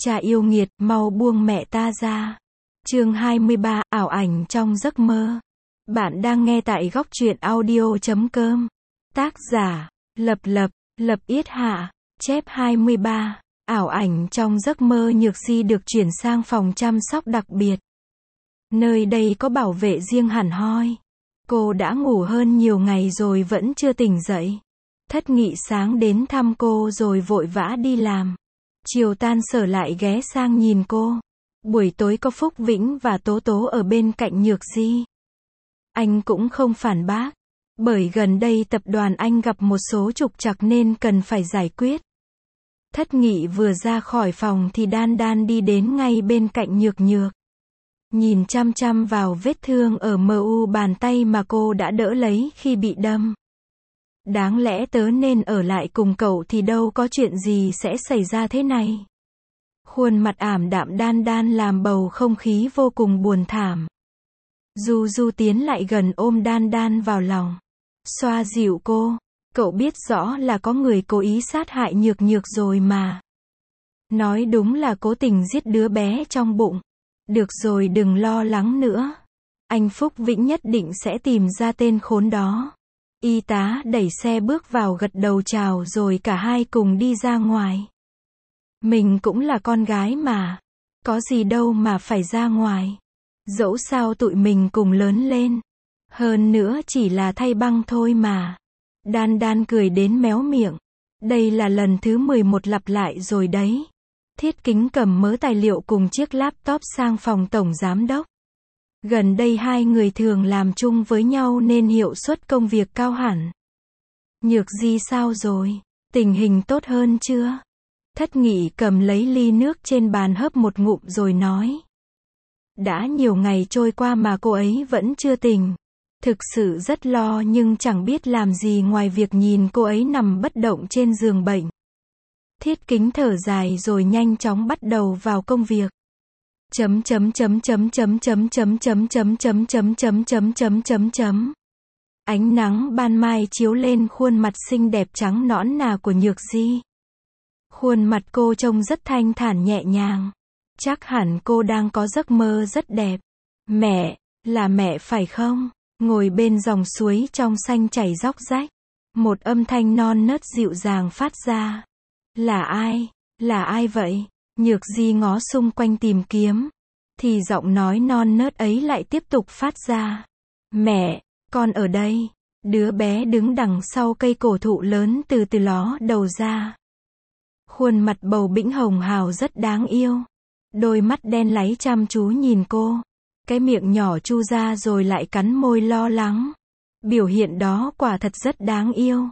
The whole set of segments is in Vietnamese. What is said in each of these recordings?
Cha yêu nghiệt, mau buông mẹ ta ra. Chương 23, ảo ảnh trong giấc mơ. Bạn đang nghe tại góc truyện audio.com. Tác giả, Lập Yết Hạ. Chép 23. Ảo ảnh trong giấc mơ. Nhược Di được chuyển sang phòng chăm sóc đặc biệt. Nơi đây có bảo vệ riêng hẳn hoi. Cô đã ngủ hơn nhiều ngày rồi vẫn chưa tỉnh dậy. Thất Nghị sáng đến thăm cô rồi vội vã đi làm. Chiều tan sở lại ghé sang nhìn cô. Buổi tối có Phúc Vĩnh và Tố Tố ở bên cạnh Nhược Di. Anh cũng không phản bác. Bởi gần đây tập đoàn anh gặp một số trục trặc nên cần phải giải quyết. Thất Nghị vừa ra khỏi phòng thì Đan Đan đi đến ngay bên cạnh Nhược Nhược. Nhìn chăm chăm vào vết thương ở mu bàn tay mà cô đã đỡ lấy khi bị đâm. Đáng lẽ tớ nên ở lại cùng cậu thì đâu có chuyện gì sẽ xảy ra thế này. Khuôn mặt ảm đạm Đan Đan làm bầu không khí vô cùng buồn thảm. Du Du tiến lại gần ôm Đan Đan vào lòng. Xoa dịu cô. Cậu biết rõ là có người cố ý sát hại Nhược Nhược rồi mà. Nói đúng là cố tình giết đứa bé trong bụng. Được rồi, đừng lo lắng nữa. Anh Phúc Vĩnh nhất định sẽ tìm ra tên khốn đó. Y tá đẩy xe bước vào gật đầu chào rồi cả hai cùng đi ra ngoài. Mình cũng là con gái mà. Có gì đâu mà phải ra ngoài. Dẫu sao tụi mình cùng lớn lên. Hơn nữa chỉ là thay băng thôi mà. Đan Đan cười đến méo miệng. Đây là lần thứ 11 lặp lại rồi đấy. Thiết Kính cầm mớ tài liệu cùng chiếc laptop sang phòng tổng giám đốc. Gần đây hai người thường làm chung với nhau nên hiệu suất công việc cao hẳn. Nhược Di sao rồi? Tình hình tốt hơn chưa? Thất Nghị cầm lấy ly nước trên bàn hớp một ngụm rồi nói. Đã nhiều ngày trôi qua mà cô ấy vẫn chưa tỉnh. Thực sự rất lo nhưng chẳng biết làm gì ngoài việc nhìn cô ấy nằm bất động trên giường bệnh. Thiết Kính thở dài rồi nhanh chóng bắt đầu vào công việc. Ánh nắng ban mai chiếu lên khuôn mặt xinh đẹp trắng nõn nà của Nhược Di. Khuôn mặt cô trông rất thanh thản nhẹ nhàng. Chắc hẳn cô đang có giấc mơ rất đẹp. Mẹ, là mẹ phải không? Ngồi bên dòng suối trong xanh chảy róc rách. Một âm thanh non nớt dịu dàng phát ra. Là ai? Là ai vậy? Nhược Di ngó xung quanh tìm kiếm. Thì giọng nói non nớt ấy lại tiếp tục phát ra. Mẹ, con ở đây. Đứa bé đứng đằng sau cây cổ thụ lớn từ từ ló đầu ra. Khuôn mặt bầu bĩnh hồng hào rất đáng yêu. Đôi mắt đen láy chăm chú nhìn cô. Cái miệng nhỏ chu ra rồi lại cắn môi lo lắng. Biểu hiện đó quả thật rất đáng yêu.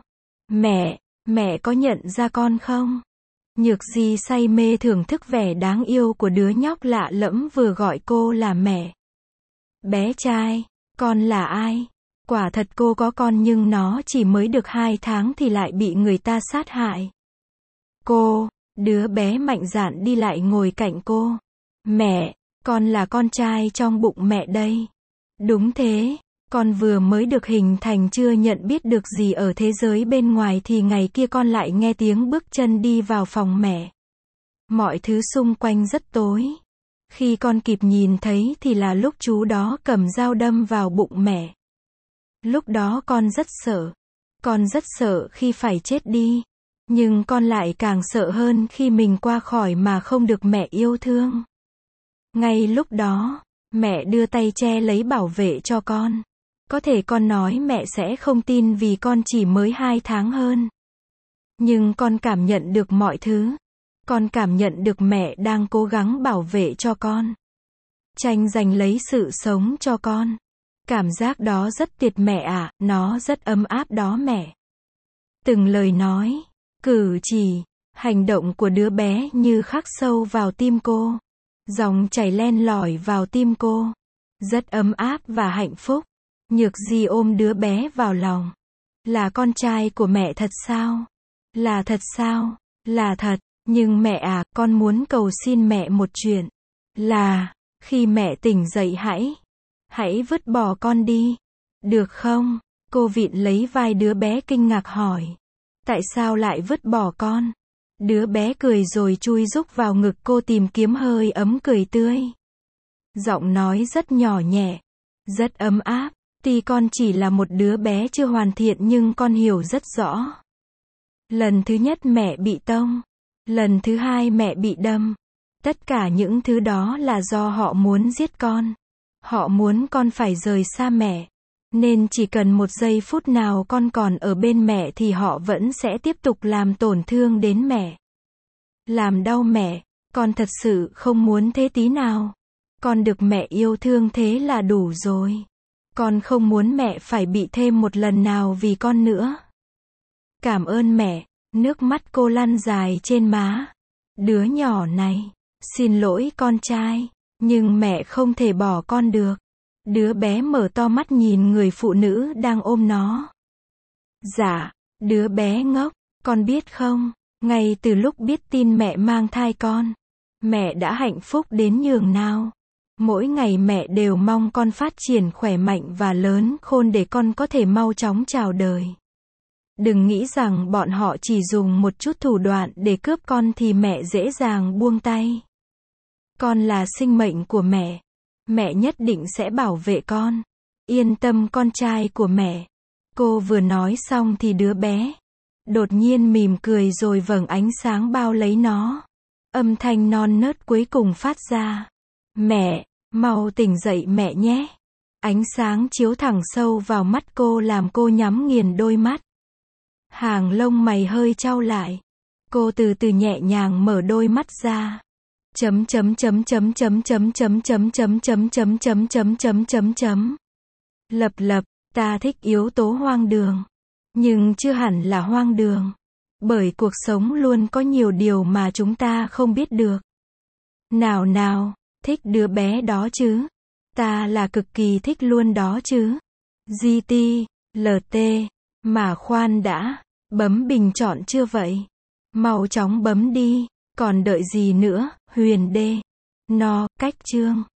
Mẹ có nhận ra con không? Nhược Di say mê thưởng thức vẻ đáng yêu của đứa nhóc lạ lẫm vừa gọi cô là mẹ. Bé trai, con là ai? Quả thật cô có con nhưng nó chỉ mới được 2 tháng thì lại bị người ta sát hại. Cô, đứa bé mạnh dạn đi lại ngồi cạnh cô. Mẹ, con là con trai trong bụng mẹ đây. Đúng thế, con vừa mới được hình thành chưa nhận biết được gì ở thế giới bên ngoài thì ngày kia con lại nghe tiếng bước chân đi vào phòng mẹ. Mọi thứ xung quanh rất tối. Khi con kịp nhìn thấy thì là lúc chú đó cầm dao đâm vào bụng mẹ. Lúc đó con rất sợ. Con rất sợ khi phải chết đi. Nhưng con lại càng sợ hơn khi mình qua khỏi mà không được mẹ yêu thương. Ngay lúc đó, mẹ đưa tay che lấy bảo vệ cho con. Có thể con nói mẹ sẽ không tin vì con chỉ mới 2 tháng hơn. Nhưng con cảm nhận được mọi thứ. Con cảm nhận được mẹ đang cố gắng bảo vệ cho con. Tranh giành lấy sự sống cho con. Cảm giác đó rất tuyệt mẹ ạ, nó rất ấm áp đó mẹ. Từng lời nói, cử chỉ, hành động của đứa bé như khắc sâu vào tim cô. Dòng chảy len lỏi vào tim cô. Rất ấm áp và hạnh phúc. Nhược Di ôm đứa bé vào lòng. Là con trai của mẹ thật sao? Là thật sao? Là thật, nhưng mẹ à, con muốn cầu xin mẹ một chuyện. Là, khi mẹ tỉnh dậy hãy vứt bỏ con đi. Được không? Cô vịn lấy vai đứa bé kinh ngạc hỏi. Tại sao lại vứt bỏ con? Đứa bé cười rồi chui rúc vào ngực cô tìm kiếm hơi ấm cười tươi. Giọng nói rất nhỏ nhẹ, rất ấm áp. Tuy con chỉ là một đứa bé chưa hoàn thiện nhưng con hiểu rất rõ. Lần thứ nhất mẹ bị tông. Lần thứ hai mẹ bị đâm. Tất cả những thứ đó là do họ muốn giết con. Họ muốn con phải rời xa mẹ. Nên chỉ cần một giây phút nào con còn ở bên mẹ thì họ vẫn sẽ tiếp tục làm tổn thương đến mẹ. Làm đau mẹ. Con thật sự không muốn thế tí nào. Con được mẹ yêu thương thế là đủ rồi. Con không muốn mẹ phải bị thêm một lần nào vì con nữa. Cảm ơn mẹ. Nước mắt cô lăn dài trên má. Đứa nhỏ này. Xin lỗi con trai. Nhưng mẹ không thể bỏ con được. Đứa bé mở to mắt nhìn người phụ nữ đang ôm nó. Dạ. Đứa bé ngốc. Con biết không? Ngay từ lúc biết tin mẹ mang thai con. Mẹ đã hạnh phúc đến nhường nào. Mỗi ngày mẹ đều mong con phát triển khỏe mạnh và lớn khôn để con có thể mau chóng chào đời. Đừng nghĩ rằng bọn họ chỉ dùng một chút thủ đoạn để cướp con thì mẹ dễ dàng buông tay. Con là sinh mệnh của mẹ. Mẹ nhất định sẽ bảo vệ con. Yên tâm con trai của mẹ. Cô vừa nói xong thì đứa bé đột nhiên mỉm cười rồi vầng ánh sáng bao lấy nó. Âm thanh non nớt cuối cùng phát ra. Mẹ, mau tỉnh dậy mẹ nhé. Ánh sáng chiếu thẳng sâu vào mắt cô làm cô nhắm nghiền đôi mắt. Hàng lông mày hơi chau lại. Cô từ từ nhẹ nhàng mở đôi mắt ra. Lập lập, ta thích yếu tố hoang đường. Nhưng chưa hẳn là hoang đường. Bởi cuộc sống luôn có nhiều điều mà chúng ta không biết được. Nào nào, thích đứa bé đó chứ? Ta là cực kỳ thích luôn đó chứ. GT, LT, mà khoan đã, bấm bình chọn chưa vậy? Mau chóng bấm đi, còn đợi gì nữa, Huyền D. No, cách chương.